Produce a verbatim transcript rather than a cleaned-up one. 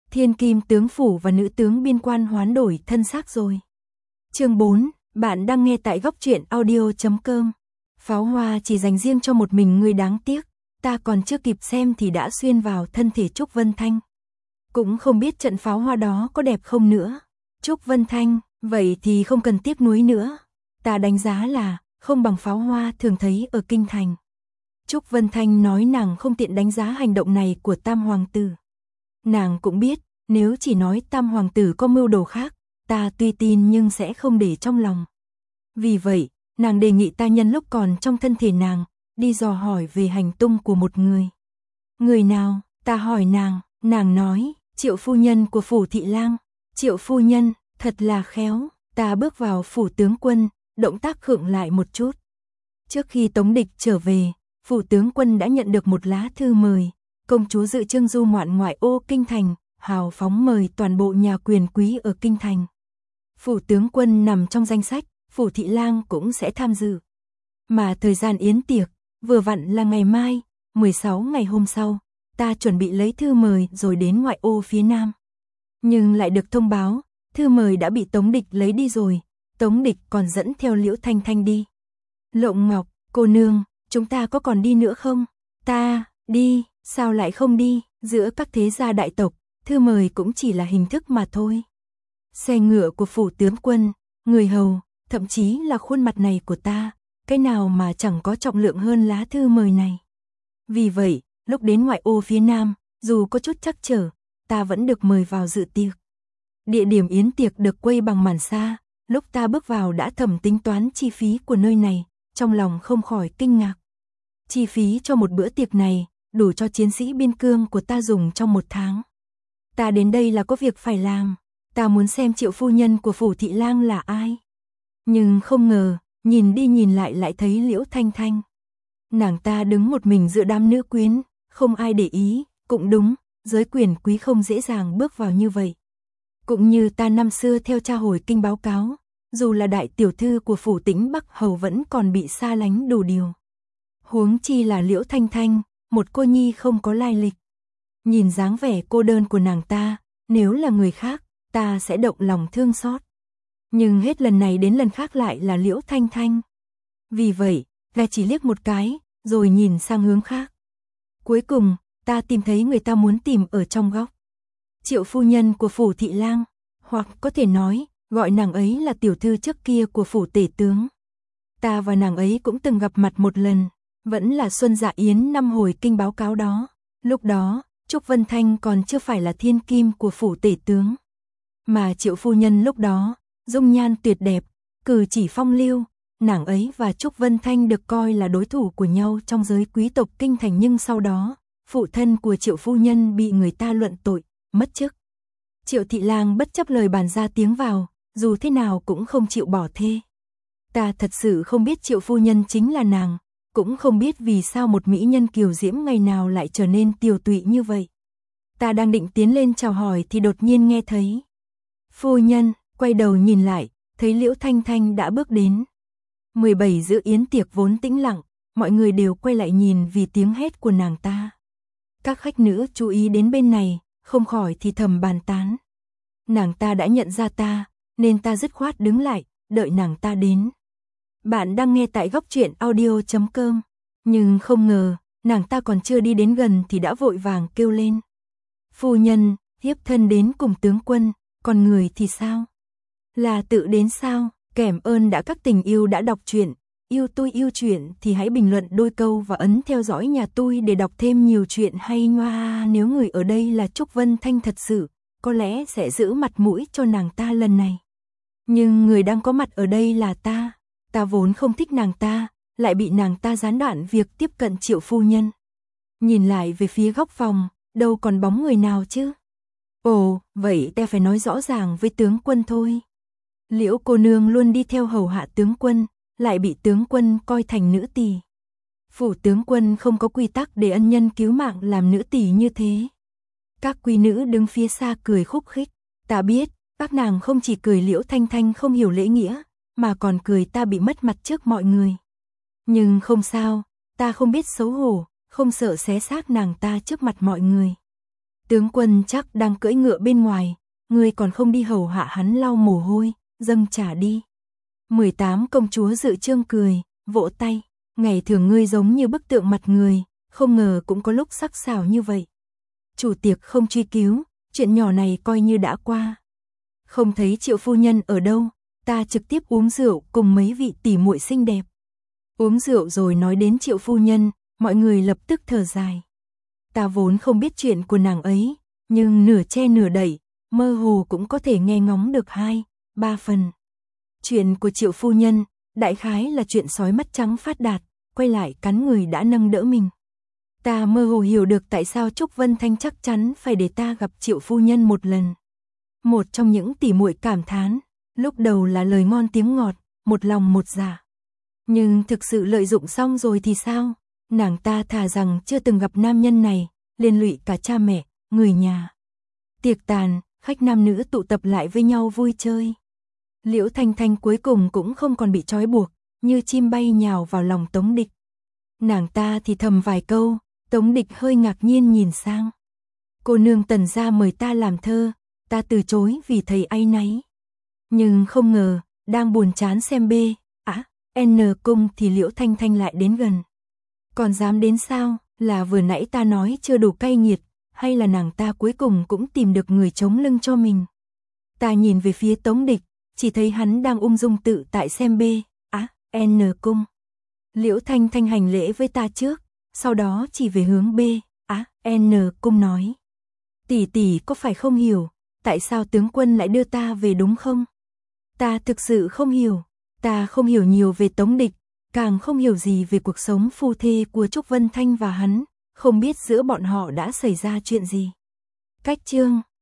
Thiên kim tướng phủ và nữ tướng biên quan hoán đổi thân xác rồi. Chương bốn, bạn đang nghe tại góc truyện audio chấm com. Pháo hoa chỉ dành riêng cho một mình ngươi đáng tiếc, ta còn chưa kịp xem thì đã xuyên vào thân thể Trúc Vân Thanh. Cũng không biết trận pháo hoa đó có đẹp không nữa. Trúc Vân Thanh, vậy thì không cần tiếc nuối nữa. Ta đánh giá là không bằng pháo hoa thường thấy ở kinh thành. Trúc Vân Thanh nói nàng không tiện đánh giá hành động này của Tam Hoàng tử. Nàng cũng biết, nếu chỉ nói Tam Hoàng tử có mưu đồ khác, ta tuy tin nhưng sẽ không để trong lòng. Vì vậy, nàng đề nghị ta nhân lúc còn trong thân thể nàng, đi dò hỏi về hành tung của một người. Người nào? Ta hỏi nàng, nàng nói, Triệu phu nhân của phủ thị lang. Triệu phu nhân, thật là khéo. Ta bước vào phủ tướng quân, động tác khựng lại một chút. Trước khi Tống Địch trở về, phủ tướng quân đã nhận được một lá thư mời. Công chúa dự trương du ngoạn ngoại ô kinh thành, hào phóng mời toàn bộ nhà quyền quý ở kinh thành. Phủ tướng quân nằm trong danh sách, phủ thị lang cũng sẽ tham dự. Mà thời gian yến tiệc, vừa vặn là ngày mai, mười sáu ngày hôm sau, ta chuẩn bị lấy thư mời rồi đến ngoại ô phía nam. Nhưng lại được thông báo, thư mời đã bị Tống Địch lấy đi rồi, Tống Địch còn dẫn theo Liễu Thanh Thanh đi. Lộng Ngọc, cô nương, chúng ta có còn đi nữa không? Ta, đi, sao lại không đi, giữa các thế gia đại tộc, thư mời cũng chỉ là hình thức mà thôi. Xe ngựa của phủ tướng quân, người hầu, thậm chí là khuôn mặt này của ta, cái nào mà chẳng có trọng lượng hơn lá thư mời này. Vì vậy, lúc đến ngoại ô phía nam, dù có chút trắc trở, ta vẫn được mời vào dự tiệc. Địa điểm yến tiệc được quay bằng màn xa, lúc ta bước vào đã thầm tính toán chi phí của nơi này, trong lòng không khỏi kinh ngạc. Chi phí cho một bữa tiệc này, đủ cho chiến sĩ biên cương của ta dùng trong một tháng. Ta đến đây là có việc phải làm, ta muốn xem Triệu phu nhân của phủ thị lang là ai. Nhưng không ngờ, nhìn đi nhìn lại lại thấy Liễu Thanh Thanh. Nàng ta đứng một mình giữa đám nữ quyến, không ai để ý, cũng đúng, giới quyền quý không dễ dàng bước vào như vậy. Cũng như ta năm xưa theo cha hồi kinh báo cáo, dù là đại tiểu thư của phủ Tĩnh Bắc hầu vẫn còn bị xa lánh đủ điều. Huống chi là Liễu Thanh Thanh, một cô nhi không có lai lịch. Nhìn dáng vẻ cô đơn của nàng ta, nếu là người khác, ta sẽ động lòng thương xót. Nhưng hết lần này đến lần khác lại là Liễu Thanh Thanh. Vì vậy, ta chỉ liếc một cái, rồi nhìn sang hướng khác. Cuối cùng, ta tìm thấy người ta muốn tìm ở trong góc. Triệu phu nhân của phủ thị lang, hoặc có thể nói, gọi nàng ấy là tiểu thư trước kia của phủ tể tướng. Ta và nàng ấy cũng từng gặp mặt một lần, vẫn là Xuân Dạ Yến năm hồi kinh báo cáo đó. Lúc đó, Trúc Vân Thanh còn chưa phải là thiên kim của phủ tể tướng. Mà Triệu phu nhân lúc đó, dung nhan tuyệt đẹp, cử chỉ phong lưu, nàng ấy và Trúc Vân Thanh được coi là đối thủ của nhau trong giới quý tộc kinh thành, nhưng sau đó, phụ thân của Triệu phu nhân bị người ta luận tội, mất chức. Triệu thị lang bất chấp lời bàn ra tiếng vào, dù thế nào cũng không chịu bỏ thê. Ta thật sự không biết Triệu phu nhân chính là nàng, cũng không biết vì sao một mỹ nhân kiều diễm ngày nào lại trở nên tiều tụy như vậy. Ta đang định tiến lên chào hỏi thì đột nhiên nghe thấy. Phu nhân, quay đầu nhìn lại, thấy Liễu Thanh Thanh đã bước đến. mười bảy giữa yến tiệc vốn tĩnh lặng, mọi người đều quay lại nhìn vì tiếng hét của nàng ta. Các khách nữ chú ý đến bên này, không khỏi thì thầm bàn tán. Nàng ta đã nhận ra ta, nên ta dứt khoát đứng lại, đợi nàng ta đến. Bạn đang nghe tại góc truyện audio chấm com. Nhưng không ngờ, nàng ta còn chưa đi đến gần thì đã vội vàng kêu lên. Phu nhân, thiếp thân đến cùng tướng quân, còn người thì sao? Là tự đến sao? Cảm ơn đã các tình yêu đã đọc truyện. Yêu tôi yêu truyện thì hãy bình luận đôi câu và ấn theo dõi nhà tôi để đọc thêm nhiều chuyện hay ngoa. Nếu người ở đây là Trúc Vân Thanh thật sự, có lẽ sẽ giữ mặt mũi cho nàng ta lần này. Nhưng người đang có mặt ở đây là ta. Ta vốn không thích nàng ta, lại bị nàng ta gián đoạn việc tiếp cận Triệu phu nhân. Nhìn lại về phía góc phòng, đâu còn bóng người nào chứ? Ồ, vậy ta phải nói rõ ràng với tướng quân thôi. Liễu cô nương luôn đi theo hầu hạ tướng quân, lại bị tướng quân coi thành nữ tỳ. Phủ tướng quân không có quy tắc để ân nhân cứu mạng làm nữ tỳ như thế. Các quý nữ đứng phía xa cười khúc khích. Ta biết, các nàng không chỉ cười Liễu Thanh Thanh không hiểu lễ nghĩa, mà còn cười ta bị mất mặt trước mọi người. Nhưng không sao, ta không biết xấu hổ, không sợ xé xác nàng ta trước mặt mọi người. Tướng quân chắc đang cưỡi ngựa bên ngoài, ngươi còn không đi hầu hạ hắn lau mồ hôi, dâng trà đi. mười tám công chúa Dự Trương cười, vỗ tay, ngày thường ngươi giống như bức tượng mặt người, không ngờ cũng có lúc sắc sảo như vậy. Chủ tiệc không truy cứu, chuyện nhỏ này coi như đã qua. Không thấy Triệu phu nhân ở đâu, ta trực tiếp uống rượu cùng mấy vị tỷ muội xinh đẹp. Uống rượu rồi nói đến Triệu phu nhân, mọi người lập tức thở dài. Ta vốn không biết chuyện của nàng ấy, nhưng nửa che nửa đậy, mơ hồ cũng có thể nghe ngóng được hai, ba phần. Chuyện của Triệu phu nhân, đại khái là chuyện sói mắt trắng phát đạt, quay lại cắn người đã nâng đỡ mình. Ta mơ hồ hiểu được tại sao Trúc Vân Thanh chắc chắn phải để ta gặp Triệu phu nhân một lần. Một trong những tỷ muội cảm thán, lúc đầu là lời ngon tiếng ngọt, một lòng một dạ. Nhưng thực sự lợi dụng xong rồi thì sao? Nàng ta thà rằng chưa từng gặp nam nhân này, liên lụy cả cha mẹ, người nhà. Tiệc tàn, khách nam nữ tụ tập lại với nhau vui chơi. Liễu Thanh Thanh cuối cùng cũng không còn bị trói buộc, như chim bay nhào vào lòng Tống Địch. Nàng ta thì thầm vài câu, Tống Địch hơi ngạc nhiên nhìn sang. Cô nương Tần gia mời ta làm thơ, ta từ chối vì thầy áy náy. Nhưng không ngờ, đang buồn chán xem B, á, N cung thì Liễu Thanh Thanh lại đến gần. Còn dám đến sao, là vừa nãy ta nói chưa đủ cay nghiệt, hay là nàng ta cuối cùng cũng tìm được người chống lưng cho mình. Ta nhìn về phía Tống Địch, chỉ thấy hắn đang ung dung tự tại xem B, á, N cung. Liễu Thanh Thanh hành lễ với ta trước, sau đó chỉ về hướng B, á, N cung nói. Tỷ tỷ có phải không hiểu, tại sao tướng quân lại đưa ta về đúng không? Ta thực sự không hiểu, ta không hiểu nhiều về Tống Địch, càng không hiểu gì về cuộc sống phu thê của Trúc Vân Thanh và hắn, không biết giữa bọn họ đã xảy ra chuyện gì. Cách chương